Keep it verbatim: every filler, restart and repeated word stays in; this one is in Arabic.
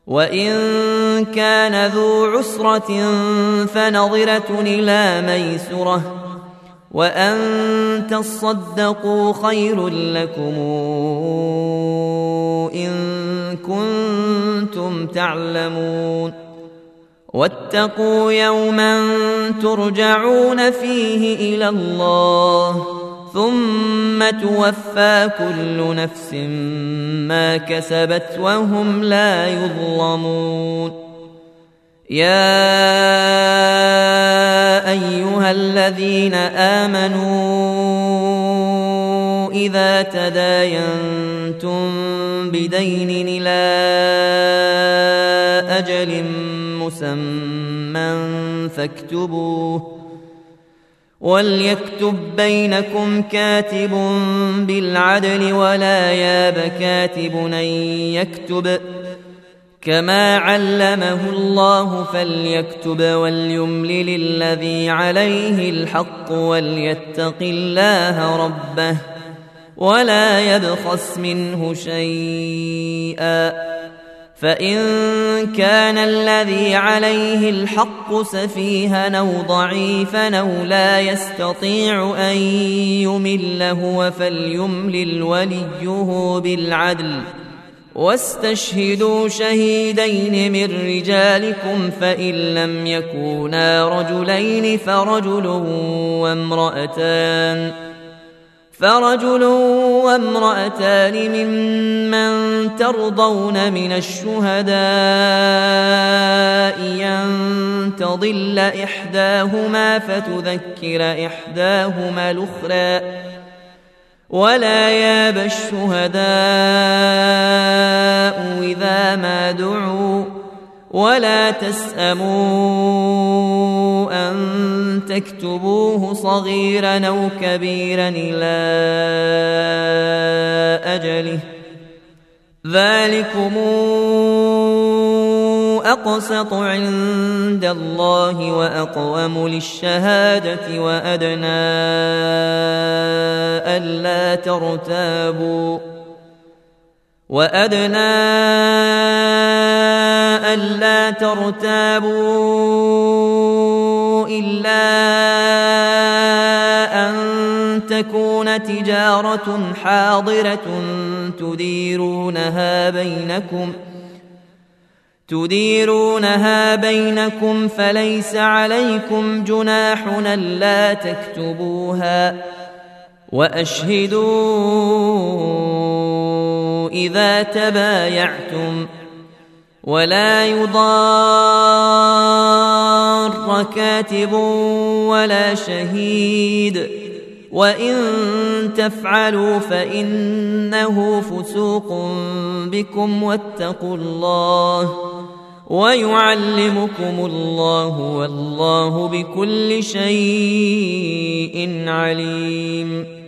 وإن كان ذو عسرة فنظرة إلى ميسرة وأن تصدقوا خير لكم إن كنتم تعلمون واتقوا يوما ترجعون فيه إلى الله ثم توفى كل نفس ما كسبت وهم لا يظلمون. يا أيها الذين آمنوا إذا تداينتم بدين إلى أجل مسمى فاكتبوه وليكتب بينكم كاتب بالعدل ولا ياب كاتب أن يكتب كما علمه الله فليكتب وليملل الذي عليه الحق وليتق الله ربه ولا يبخس منه شيئا فإن كان الذي عليه الحق سفيها أو ضعيفا أو لا يستطيع أن يمل هو فليملل وليه بالعدل واستشهدوا شهيدين من رجالكم فإن لم يكونا رجلين فرجل وامرأتان فرجل وامرأتان ممن ترضون من الشهداء أن تضل إحداهما فتذكر إحداهما الأخرى ولا ياب الشهداء إذا ما دعوا ولا تسأموا أن تكتبوه صغيرا أو كبيرا إلى أجله ذلكم أقسط عند الله وأقوم للشهادة وأدنى ألا ترتابوا وأدنى ألا ترتابوا إلا أن تكون تجارة حاضرة تديرونها بينكم تديرونها بينكم فليس عليكم جناح ألا تكتبوها وأشهدوا إذا تبايعتم ولا يضار كاتب ولا شهيد وإن تفعلوا فإنه فسوق بكم واتقوا الله ويعلمكم الله والله بكل شيء عليم.